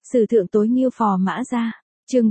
Sử thượng tối nghêu Phò Mã Gia. Chương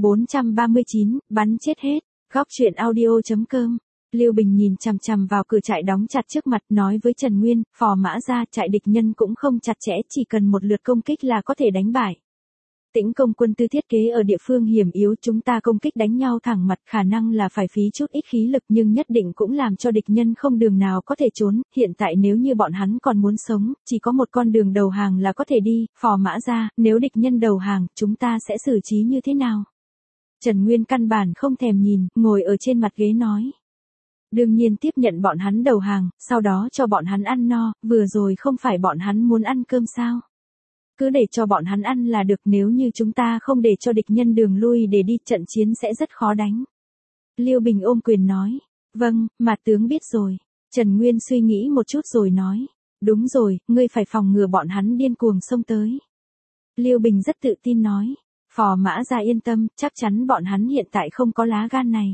439, bắn chết hết. Góc truyện audio.com. Lưu Bình nhìn chằm chằm vào cửa trại đóng chặt trước mặt, nói với Trần Nguyên, Phò Mã Gia, trại địch nhân cũng không chặt chẽ, chỉ cần một lượt công kích là có thể đánh bại. Tĩnh công quân tư thiết kế ở địa phương hiểm yếu, chúng ta công kích đánh nhau thẳng mặt, khả năng là phải phí chút ít khí lực nhưng nhất định cũng làm cho địch nhân không đường nào có thể trốn. Hiện tại nếu như bọn hắn còn muốn sống, chỉ có một con đường đầu hàng là có thể đi. Phò Mã Gia, nếu địch nhân đầu hàng, chúng ta sẽ xử trí như thế nào? Trần Nguyên căn bản không thèm nhìn, ngồi ở trên mặt ghế nói. Đương nhiên tiếp nhận bọn hắn đầu hàng, sau đó cho bọn hắn ăn no, vừa rồi không phải bọn hắn muốn ăn cơm sao? Cứ để cho bọn hắn ăn là được, nếu như chúng ta không để cho địch nhân đường lui để đi, trận chiến sẽ rất khó đánh. Lưu Bình ôm quyền nói. Vâng, mà tướng biết rồi. Trần Nguyên suy nghĩ một chút rồi nói. Đúng rồi, ngươi phải phòng ngừa bọn hắn điên cuồng xông tới. Lưu Bình rất tự tin nói. Phò Mã Gia yên tâm, chắc chắn bọn hắn hiện tại không có lá gan này.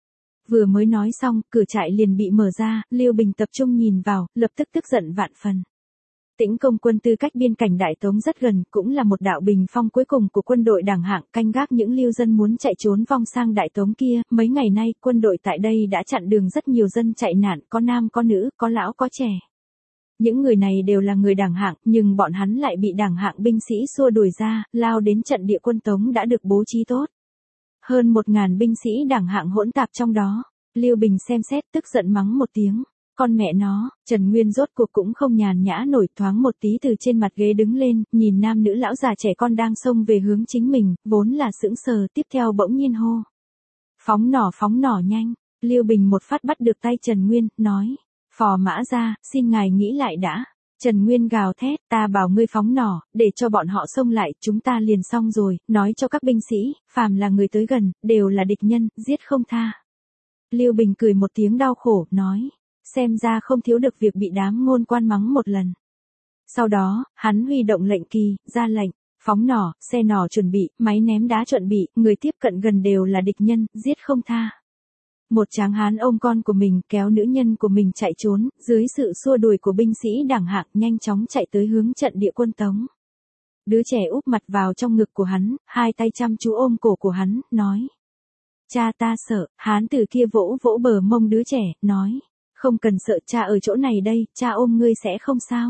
Vừa mới nói xong, cửa trại liền bị mở ra, Lưu Bình tập trung nhìn vào, lập tức tức giận vạn phần. Tĩnh công quân tư cách biên cảnh Đại Tống rất gần, cũng là một đạo bình phong cuối cùng của quân đội đẳng hạng, canh gác những lưu dân muốn chạy trốn vong sang Đại Tống kia. Mấy ngày nay, quân đội tại đây đã chặn đường rất nhiều dân chạy nạn, có nam có nữ, có lão có trẻ. Những người này đều là người đẳng hạng, nhưng bọn hắn lại bị đẳng hạng binh sĩ xua đuổi ra, lao đến trận địa quân Tống đã được bố trí tốt. Hơn 1000 binh sĩ đẳng hạng hỗn tạp trong đó. Lưu Bình xem xét tức giận mắng một tiếng. Con mẹ nó, Trần Nguyên rốt cuộc cũng không nhàn nhã nổi, thoáng một tí từ trên mặt ghế đứng lên, nhìn nam nữ lão già trẻ con đang xông về hướng chính mình, vốn là sững sờ, tiếp theo bỗng nhiên hô. Phóng nỏ nhanh. Lưu Bình một phát bắt được tay Trần Nguyên, nói. Phò Mã Gia, xin ngài nghĩ lại đã. Trần Nguyên gào thét, ta bảo ngươi phóng nỏ, để cho bọn họ xông lại, chúng ta liền xong rồi, nói cho các binh sĩ, phàm là người tới gần, đều là địch nhân, giết không tha. Lưu Bình cười một tiếng đau khổ, nói. Xem ra không thiếu được việc bị đám ngôn quan mắng một lần. Sau đó, hắn huy động lệnh kỳ, ra lệnh, phóng nỏ, xe nỏ chuẩn bị, máy ném đá chuẩn bị, người tiếp cận gần đều là địch nhân, giết không tha. Một tráng hán ôm con của mình, kéo nữ nhân của mình chạy trốn, dưới sự xua đuổi của binh sĩ đẳng hạng, nhanh chóng chạy tới hướng trận địa quân Tống. Đứa trẻ úp mặt vào trong ngực của hắn, hai tay chăm chú ôm cổ của hắn, nói. Cha ta sợ, hán tử kia vỗ vỗ bờ mông đứa trẻ, nói. Không cần sợ, cha ở chỗ này đây, cha ôm ngươi sẽ không sao.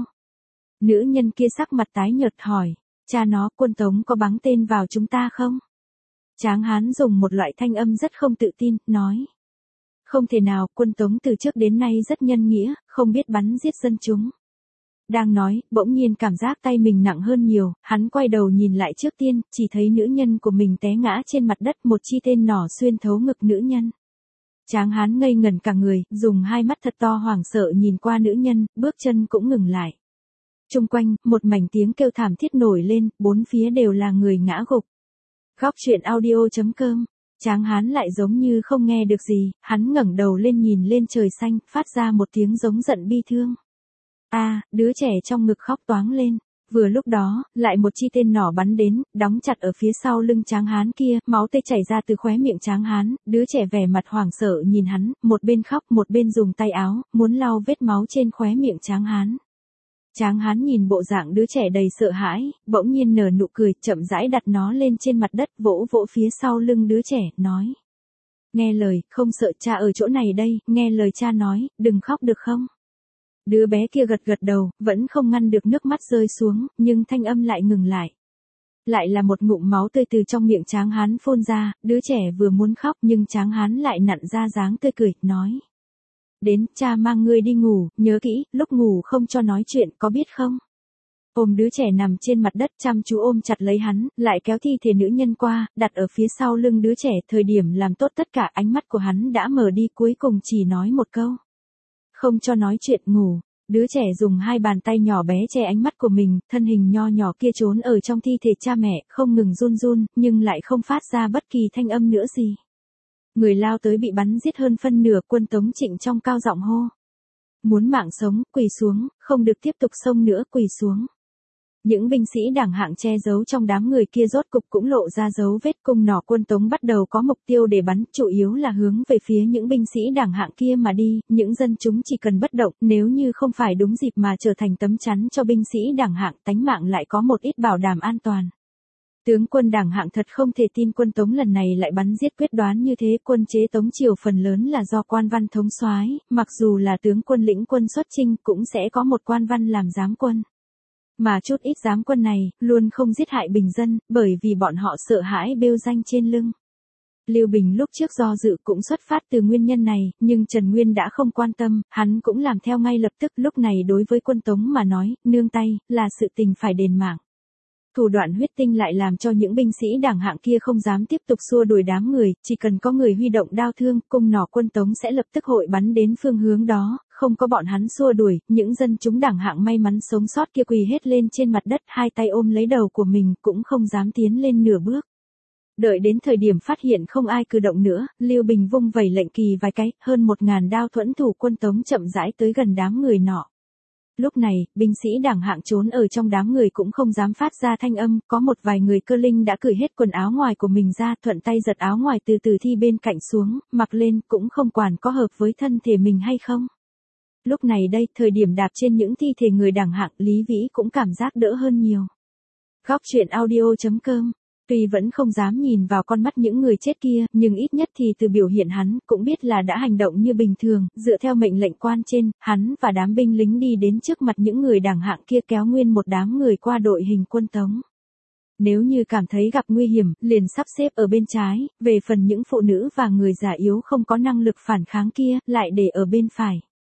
Nữ nhân kia sắc mặt tái nhợt hỏi, cha nó, quân Tống có bắn tên vào chúng ta không? Tráng hán dùng một loại thanh âm rất không tự tin, nói. Không thể nào, quân Tống từ trước đến nay rất nhân nghĩa, không biết bắn giết dân chúng. Đang nói, bỗng nhiên cảm giác tay mình nặng hơn nhiều, hắn quay đầu nhìn lại trước tiên, chỉ thấy nữ nhân của mình té ngã trên mặt đất, một chi tên nỏ xuyên thấu ngực nữ nhân. Tráng hán ngây ngẩn cả người, dùng hai mắt thật to hoảng sợ nhìn qua nữ nhân, bước chân cũng ngừng lại. Chung quanh, một mảnh tiếng kêu thảm thiết nổi lên, bốn phía đều là người ngã gục. Góc truyện audio.com. Tráng hán lại giống như không nghe được gì, hắn ngẩng đầu lên nhìn lên trời xanh, phát ra một tiếng giống giận bi thương. Đứa trẻ trong ngực khóc toáng lên. Vừa lúc đó, lại một chi tên nỏ bắn đến, đóng chặt ở phía sau lưng tráng hán kia, máu tươi chảy ra từ khóe miệng tráng hán, đứa trẻ vẻ mặt hoảng sợ nhìn hắn, một bên khóc một bên dùng tay áo, muốn lau vết máu trên khóe miệng tráng hán. Tráng hán nhìn bộ dạng đứa trẻ đầy sợ hãi, bỗng nhiên nở nụ cười, chậm rãi đặt nó lên trên mặt đất, vỗ vỗ phía sau lưng đứa trẻ, nói. Nghe lời, không sợ, cha ở chỗ này đây, nghe lời cha nói, đừng khóc được không? Đứa bé kia gật gật đầu, vẫn không ngăn được nước mắt rơi xuống, nhưng thanh âm lại ngừng lại. Lại là một ngụm máu tươi từ trong miệng tráng hán phun ra, đứa trẻ vừa muốn khóc nhưng tráng hán lại nặn ra dáng tươi cười, nói. Đến, cha mang ngươi đi ngủ, nhớ kỹ, lúc ngủ không cho nói chuyện, có biết không? Ôm đứa trẻ nằm trên mặt đất chăm chú ôm chặt lấy hắn, lại kéo thi thể nữ nhân qua, đặt ở phía sau lưng đứa trẻ, thời điểm làm tốt tất cả ánh mắt của hắn đã mở đi, cuối cùng chỉ nói một câu. Không cho nói chuyện, ngủ. Đứa trẻ dùng hai bàn tay nhỏ bé che ánh mắt của mình, thân hình nho nhỏ kia trốn ở trong thi thể cha mẹ, không ngừng run run, nhưng lại không phát ra bất kỳ thanh âm nữa gì. Người lao tới bị bắn giết hơn phân nửa, quân Tống Trịnh trong cao giọng hô. Muốn mạng sống, quỳ xuống, không được tiếp tục xông nữa, quỳ xuống. Những binh sĩ đẳng hạng che giấu trong đám người kia rốt cục cũng lộ ra dấu vết, cung nỏ quân Tống bắt đầu có mục tiêu để bắn, chủ yếu là hướng về phía những binh sĩ đẳng hạng kia mà đi, những dân chúng chỉ cần bất động, nếu như không phải đúng dịp mà trở thành tấm chắn cho binh sĩ đẳng hạng, tánh mạng lại có một ít bảo đảm an toàn. Tướng quân Đảng Hạng thật không thể tin quân Tống lần này lại bắn giết quyết đoán như thế, quân chế Tống triều phần lớn là do quan văn thống soái, mặc dù là tướng quân lĩnh quân xuất chinh cũng sẽ có một quan văn làm giám quân. Mà chút ít giám quân này, luôn không giết hại bình dân, bởi vì bọn họ sợ hãi bêu danh trên lưng. Lưu Bình lúc trước do dự cũng xuất phát từ nguyên nhân này, nhưng Trần Nguyên đã không quan tâm, hắn cũng làm theo ngay lập tức. Lúc này đối với quân Tống mà nói, nương tay, là sự tình phải đền mạng. Thủ đoạn huyết tinh lại làm cho những binh sĩ Đảng Hạng kia không dám tiếp tục xua đuổi đám người, chỉ cần có người huy động đao thương, cung nỏ quân Tống sẽ lập tức hội bắn đến phương hướng đó, không có bọn hắn xua đuổi, những dân chúng Đảng Hạng may mắn sống sót kia quỳ hết lên trên mặt đất, hai tay ôm lấy đầu của mình, cũng không dám tiến lên nửa bước. Đợi đến thời điểm phát hiện không ai cử động nữa, Lưu Bình vung vẩy lệnh kỳ vài cái, hơn 1000 đao thuẫn thủ quân Tống chậm rãi tới gần đám người nọ. Lúc này, binh sĩ Đảng Hạng trốn ở trong đám người cũng không dám phát ra thanh âm, có một vài người cơ linh đã cởi hết quần áo ngoài của mình ra, thuận tay giật áo ngoài từ từ thi bên cạnh xuống, mặc lên cũng không quản có hợp với thân thể mình hay không. Lúc này đây, thời điểm đạp trên những thi thể người Đảng Hạng, Lý Vĩ cũng cảm giác đỡ hơn nhiều. Góc truyện audio.com. Tuy vẫn không dám nhìn vào con mắt những người chết kia, nhưng ít nhất thì từ biểu hiện hắn, cũng biết là đã hành động như bình thường, dựa theo mệnh lệnh quan trên, hắn và đám binh lính đi đến trước mặt những người Đảng Hạng kia kéo nguyên một đám người qua đội hình quân Tống. Nếu như cảm thấy gặp nguy hiểm, liền sắp xếp ở bên trái, về phần những phụ nữ và người già yếu không có năng lực phản kháng kia, lại để ở bên phải.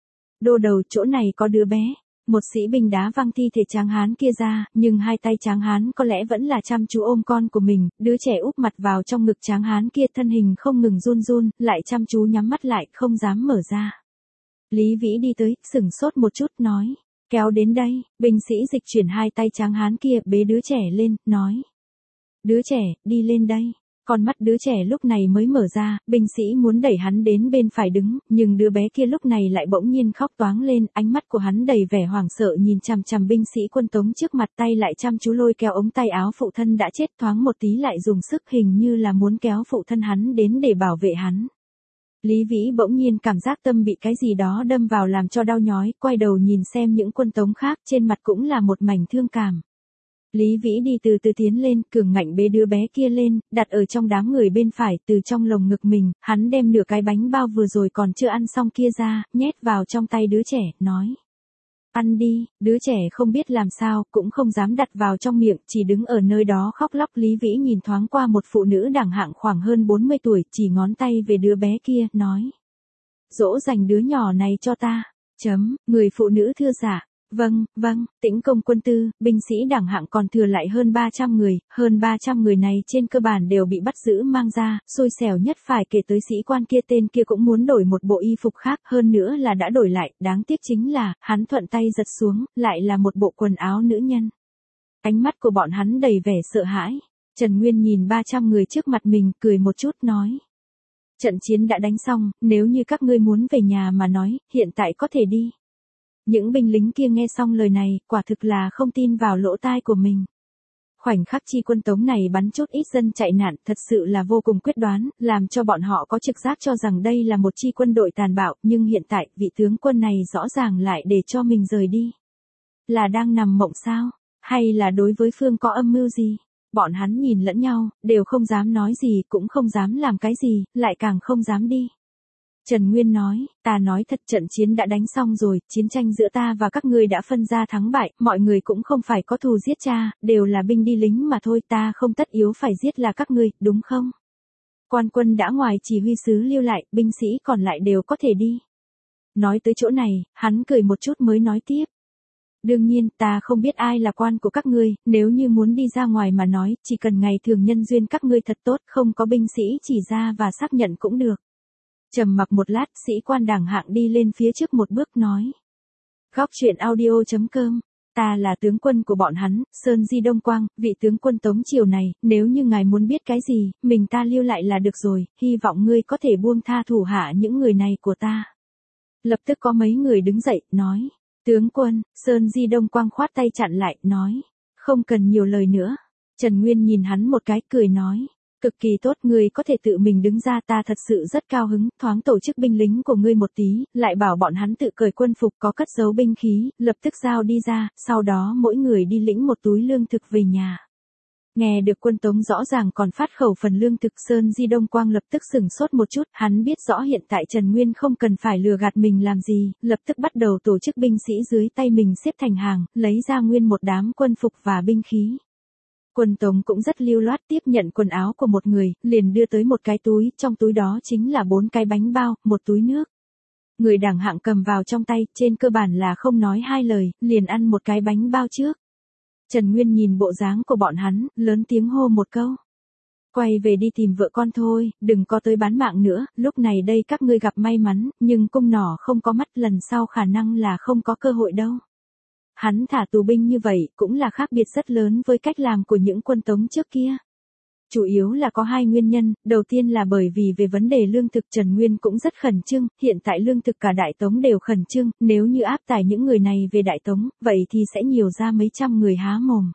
Đô đầu, chỗ này có đứa bé. Một sĩ binh đá văng thi thể Tráng Hán kia ra, nhưng hai tay Tráng Hán có lẽ vẫn là chăm chú ôm con của mình, đứa trẻ úp mặt vào trong ngực Tráng Hán kia, thân hình không ngừng run run, lại chăm chú nhắm mắt lại, không dám mở ra. Lý Vĩ đi tới, sửng sốt một chút, nói, kéo đến đây, binh sĩ dịch chuyển hai tay Tráng Hán kia, bế đứa trẻ lên, nói, đứa trẻ, đi lên đây. Con mắt đứa trẻ lúc này mới mở ra, binh sĩ muốn đẩy hắn đến bên phải đứng, nhưng đứa bé kia lúc này lại bỗng nhiên khóc toáng lên, ánh mắt của hắn đầy vẻ hoảng sợ nhìn chằm chằm binh sĩ quân Tống trước mặt, tay lại chăm chú lôi kéo ống tay áo phụ thân đã chết, thoáng một tí lại dùng sức hình như là muốn kéo phụ thân hắn đến để bảo vệ hắn. Lý Vĩ bỗng nhiên cảm giác tâm bị cái gì đó đâm vào làm cho đau nhói, quay đầu nhìn xem những quân Tống khác, trên mặt cũng là một mảnh thương cảm. Lý Vĩ đi từ từ tiến lên, cường ngạnh bế đứa bé kia lên, đặt ở trong đám người bên phải, từ trong lồng ngực mình, hắn đem nửa cái bánh bao vừa rồi còn chưa ăn xong kia ra, nhét vào trong tay đứa trẻ, nói. Ăn đi, đứa trẻ không biết làm sao, cũng không dám đặt vào trong miệng, chỉ đứng ở nơi đó khóc lóc. Lý Vĩ nhìn thoáng qua một phụ nữ Đảng Hạng khoảng hơn 40 tuổi, chỉ ngón tay về đứa bé kia, nói. Dỗ dành đứa nhỏ này cho ta. Người phụ nữ thưa dạ. Vâng, Tĩnh Công quân tư, binh sĩ Đảng Hạng còn thừa lại hơn 300 người, hơn 300 người này trên cơ bản đều bị bắt giữ mang ra, xui xẻo nhất phải kể tới sĩ quan kia, tên kia cũng muốn đổi một bộ y phục khác, hơn nữa là đã đổi lại, đáng tiếc chính là, hắn thuận tay giật xuống, lại là một bộ quần áo nữ nhân. Ánh mắt của bọn hắn đầy vẻ sợ hãi, Trần Nguyên nhìn 300 người trước mặt mình, cười một chút nói. Trận chiến đã đánh xong, nếu như các ngươi muốn về nhà mà nói, hiện tại có thể đi. Những binh lính kia nghe xong lời này, quả thực là không tin vào lỗ tai của mình. Khoảnh khắc chi quân Tống này bắn chút ít dân chạy nạn, thật sự là vô cùng quyết đoán, làm cho bọn họ có trực giác cho rằng đây là một chi quân đội tàn bạo, nhưng hiện tại, vị tướng quân này rõ ràng lại để cho mình rời đi. Là đang nằm mộng sao? Hay là đối với phương có âm mưu gì? Bọn hắn nhìn lẫn nhau, đều không dám nói gì, cũng không dám làm cái gì, lại càng không dám đi. Trần Nguyên nói, ta nói thật, trận chiến đã đánh xong rồi, chiến tranh giữa ta và các ngươi đã phân ra thắng bại, mọi người cũng không phải có thù giết cha, đều là binh đi lính mà thôi, ta không tất yếu phải giết là các ngươi, đúng không? Quan quân đã ngoài chỉ huy sứ lưu lại, binh sĩ còn lại đều có thể đi. Nói tới chỗ này, hắn cười một chút mới nói tiếp. Đương nhiên, ta không biết ai là quan của các ngươi, nếu như muốn đi ra ngoài mà nói, chỉ cần ngày thường nhân duyên các ngươi thật tốt, không có binh sĩ chỉ ra và xác nhận cũng được. Trầm mặc một lát, sĩ quan Đảng Hạng đi lên phía trước một bước nói. Góc truyện audio.com, ta là tướng quân của bọn hắn, Sơn Di Đông Quang, vị tướng quân Tống triều này, nếu như ngài muốn biết cái gì, mình ta lưu lại là được rồi, hy vọng ngươi có thể buông tha thủ hạ những người này của ta. Lập tức có mấy người đứng dậy, nói. Tướng quân, Sơn Di Đông Quang khoát tay chặn lại, nói. Không cần nhiều lời nữa. Trần Nguyên nhìn hắn một cái, cười nói. Cực kỳ tốt, ngươi có thể tự mình đứng ra, ta thật sự rất cao hứng, thoáng tổ chức binh lính của ngươi một tí, lại bảo bọn hắn tự cởi quân phục có cất giấu binh khí, lập tức giao đi ra, sau đó mỗi người đi lĩnh một túi lương thực về nhà. Nghe được quân Tống rõ ràng còn phát khẩu phần lương thực, Sơn Di Đông Quang lập tức sửng sốt một chút, hắn biết rõ hiện tại Trần Nguyên không cần phải lừa gạt mình làm gì, lập tức bắt đầu tổ chức binh sĩ dưới tay mình xếp thành hàng, lấy ra nguyên một đám quân phục và binh khí. Quân Tống cũng rất lưu loát, tiếp nhận quần áo của một người, liền đưa tới một cái túi, trong túi đó chính là 4 cái bánh bao, một túi nước. Người đẳng hạng cầm vào trong tay, trên cơ bản là không nói hai lời, liền ăn một cái bánh bao trước. Trần Nguyên nhìn bộ dáng của bọn hắn, lớn tiếng hô một câu. Quay về đi tìm vợ con thôi, đừng có tới bán mạng nữa, lúc này đây các ngươi gặp may mắn, nhưng cung nỏ không có mắt, lần sau khả năng là không có cơ hội đâu. Hắn thả tù binh như vậy cũng là khác biệt rất lớn với cách làm của những quân Tống trước kia. Chủ yếu là có hai nguyên nhân, đầu tiên là bởi vì về vấn đề lương thực Trần Nguyên cũng rất khẩn trương, hiện tại lương thực cả Đại Tống đều khẩn trương, nếu như áp tải những người này về Đại Tống, vậy thì sẽ nhiều ra mấy trăm người há mồm.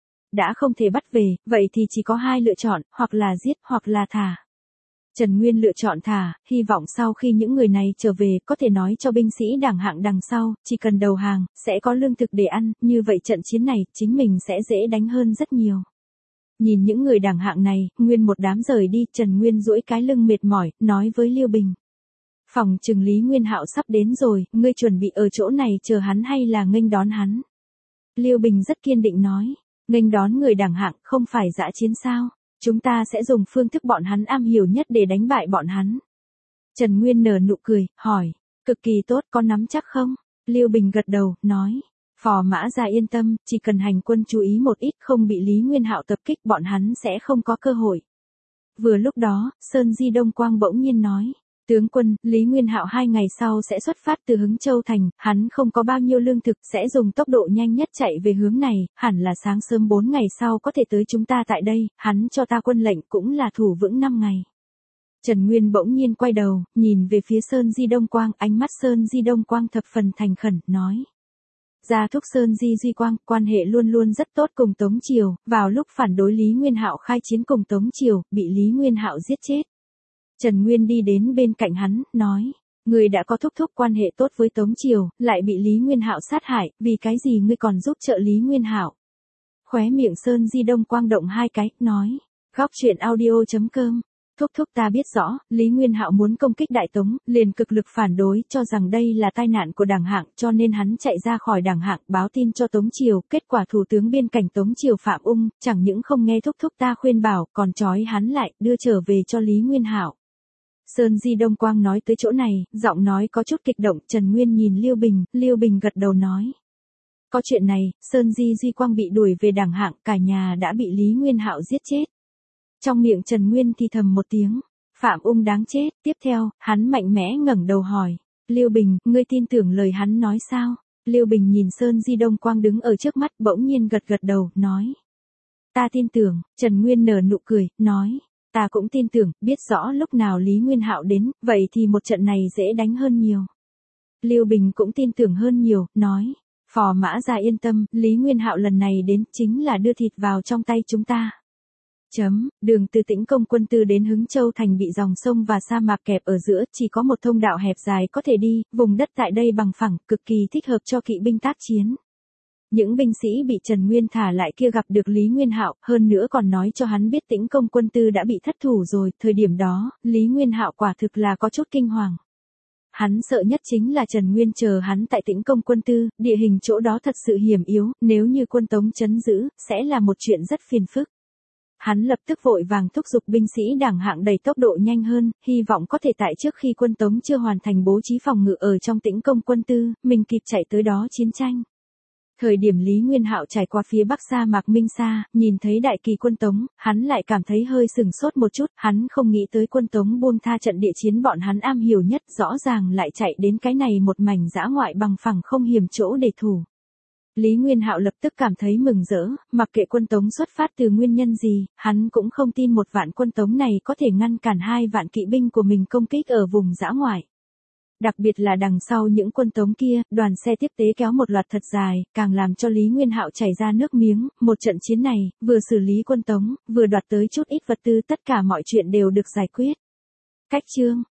Đã không thể bắt về, vậy thì chỉ có hai lựa chọn, hoặc là giết hoặc là thả. Trần Nguyên lựa chọn thả, hy vọng sau khi những người này trở về có thể nói cho binh sĩ đẳng hạng đằng sau, chỉ cần đầu hàng, sẽ có lương thực để ăn, như vậy trận chiến này chính mình sẽ dễ đánh hơn rất nhiều. Nhìn những người đẳng hạng này, nguyên một đám rời đi, Trần Nguyên duỗi cái lưng mệt mỏi, nói với Lưu Bình. Phòng trừng Lý Nguyên Hạo sắp đến rồi, ngươi chuẩn bị ở chỗ này chờ hắn hay là nghênh đón hắn? Lưu Bình rất kiên định nói, nghênh đón người đẳng hạng không phải dã chiến sao? Chúng ta sẽ dùng phương thức bọn hắn am hiểu nhất để đánh bại bọn hắn. Trần Nguyên nở nụ cười, hỏi, cực kỳ tốt, có nắm chắc không? Lưu Bình gật đầu, nói, Phò Mã Gia yên tâm, chỉ cần hành quân chú ý một ít không bị Lý Nguyên Hạo tập kích bọn hắn sẽ không có cơ hội. Vừa lúc đó, Sơn Di Đông Quang bỗng nhiên nói, tướng quân, Lý Nguyên Hạo 2 ngày sau sẽ xuất phát từ Hứng Châu Thành, hắn không có bao nhiêu lương thực, sẽ dùng tốc độ nhanh nhất chạy về hướng này, hẳn là sáng sớm 4 ngày sau có thể tới chúng ta tại đây, hắn cho ta quân lệnh cũng là thủ vững 5 ngày. Trần Nguyên bỗng nhiên quay đầu, nhìn về phía Sơn Di Đông Quang, ánh mắt Sơn Di Đông Quang thập phần thành khẩn, nói. Gia thúc Sơn Di Duy Quang, quan hệ luôn luôn rất tốt cùng Tống Triều, vào lúc phản đối Lý Nguyên Hạo khai chiến cùng Tống Triều, bị Lý Nguyên Hạo giết chết. Trần Nguyên đi đến bên cạnh hắn, nói, người đã có thúc quan hệ tốt với Tống Triều, lại bị Lý Nguyên Hạo sát hại, vì cái gì ngươi còn giúp trợ Lý Nguyên Hạo? Khóe miệng Sơn Di Đông Quang động hai cái, nói, góc truyện audio.com. Thúc ta biết rõ, Lý Nguyên Hạo muốn công kích Đại Tống, liền cực lực phản đối, cho rằng đây là tai nạn của đảng hạng, cho nên hắn chạy ra khỏi đảng hạng, báo tin cho Tống Triều, kết quả thủ tướng biên cảnh Tống Triều Phạm Ung, chẳng những không nghe thúc ta khuyên bảo, còn trói hắn lại, đưa trở về cho Lý Nguyên Hạo. Sơn Di Đông Quang nói tới chỗ này, giọng nói có chút kích động, Trần Nguyên nhìn Lưu Bình gật đầu nói. Có chuyện này, Sơn Di Duy Quang bị đuổi về đảng hạng, cả nhà đã bị Lý Nguyên Hạo giết chết. Trong miệng Trần Nguyên thì thầm một tiếng, Phạm Ung đáng chết, tiếp theo, hắn mạnh mẽ ngẩng đầu hỏi, Lưu Bình, ngươi tin tưởng lời hắn nói sao? Lưu Bình nhìn Sơn Di Đông Quang đứng ở trước mắt bỗng nhiên gật đầu, nói. Ta tin tưởng, Trần Nguyên nở nụ cười, nói, ta cũng tin tưởng, biết rõ lúc nào Lý Nguyên Hạo đến, vậy thì một trận này dễ đánh hơn nhiều. Lưu Bình cũng tin tưởng hơn nhiều, nói, Phò Mã Gia yên tâm, Lý Nguyên Hạo lần này đến chính là đưa thịt vào trong tay chúng ta. Đường từ Tĩnh Công Quân Tư đến Hứng Châu Thành bị dòng sông và sa mạc kẹp ở giữa, chỉ có một thông đạo hẹp dài có thể đi, vùng đất tại đây bằng phẳng, cực kỳ thích hợp cho kỵ binh tác chiến. Những binh sĩ bị Trần Nguyên thả lại kia gặp được Lý Nguyên Hạo, hơn nữa còn nói cho hắn biết Tĩnh Công Quân Tư đã bị thất thủ rồi, thời điểm đó, Lý Nguyên Hạo quả thực là có chút kinh hoàng. Hắn sợ nhất chính là Trần Nguyên chờ hắn tại Tĩnh Công Quân Tư, địa hình chỗ đó thật sự hiểm yếu, nếu như quân Tống trấn giữ, sẽ là một chuyện rất phiền phức. Hắn lập tức vội vàng thúc giục binh sĩ đảng hạng đẩy tốc độ nhanh hơn, hy vọng có thể tại trước khi quân Tống chưa hoàn thành bố trí phòng ngự ở trong Tĩnh Công Quân Tư, mình kịp chạy tới đó chiến tranh. Thời điểm Lý Nguyên Hạo trải qua phía bắc sa mạc Minh Sa, nhìn thấy đại kỳ quân Tống, hắn lại cảm thấy hơi sừng sốt một chút, hắn không nghĩ tới quân Tống buông tha trận địa chiến bọn hắn am hiểu nhất, rõ ràng lại chạy đến cái này một mảnh dã ngoại bằng phẳng không hiểm chỗ để thủ. Lý Nguyên Hạo lập tức cảm thấy mừng rỡ, mặc kệ quân Tống xuất phát từ nguyên nhân gì, hắn cũng không tin 1 vạn quân Tống này có thể ngăn cản 2 vạn kỵ binh của mình công kích ở vùng dã ngoại. Đặc biệt là đằng sau những quân Tống kia, đoàn xe tiếp tế kéo một loạt thật dài, càng làm cho Lý Nguyên Hạo chảy ra nước miếng, một trận chiến này, vừa xử lý quân Tống, vừa đoạt tới chút ít vật tư, tất cả mọi chuyện đều được giải quyết. Cách chương